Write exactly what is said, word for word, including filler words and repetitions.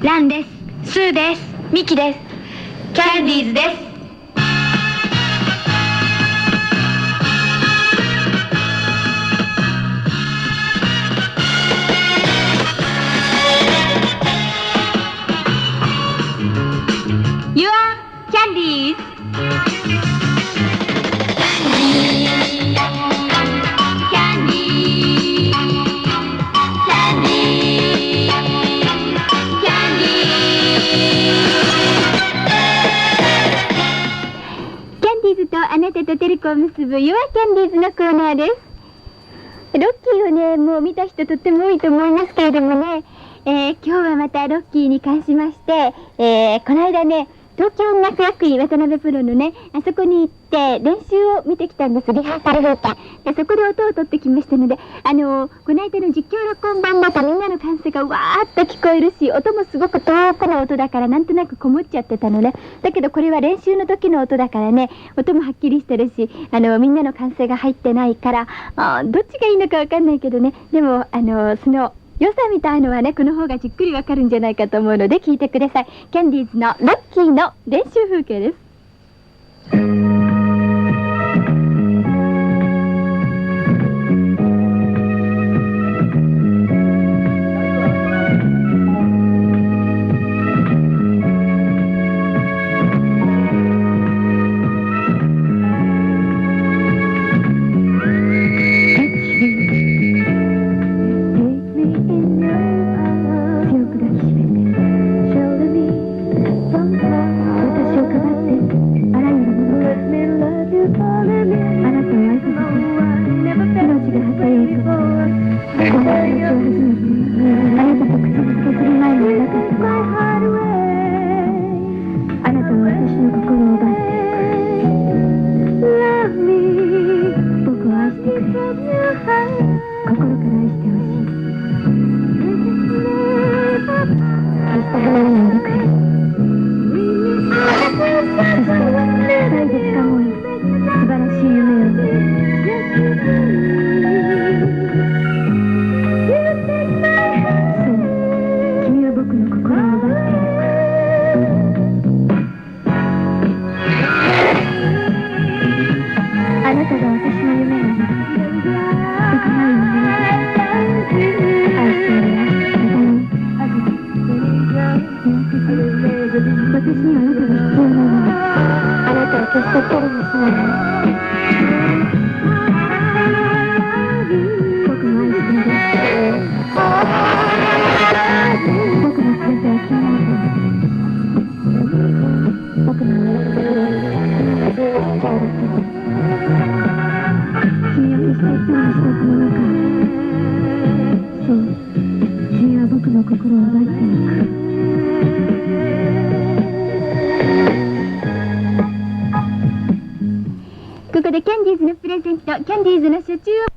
ランです。スーです。ミキです。キャンディーズです。You are Candies. Candy, Candy, Candy. キャンディーズとあなたとテレコを結ぶ You are Candies のコーナーです。ロッキーをね、もう見た人とっても多いと思いますけれどもね、えー、今日はまたロッキーに関しまして、えー、この間ね、東京音楽学院渡辺プロのね、あそこに行って練習を見てきたんです。リハーサル風景で、そこで音を取ってきましたので、あのー、この間の実況録音版だとみんなの歓声がわーっと聞こえるし、音もすごく遠くの音だからなんとなくこもっちゃってたのね。だけどこれは練習の時の音だからね、音もはっきりしてるし、あのー、みんなの歓声が入ってないから、あどっちがいいのかわかんないけどね、でもあのー、その良さみたいのはね、この方がじっくりわかるんじゃないかと思うので聞いてください。キャンディーズのロッキーの練習風景です。ここでキャンディーズのプレゼント、キャンディーズの初中を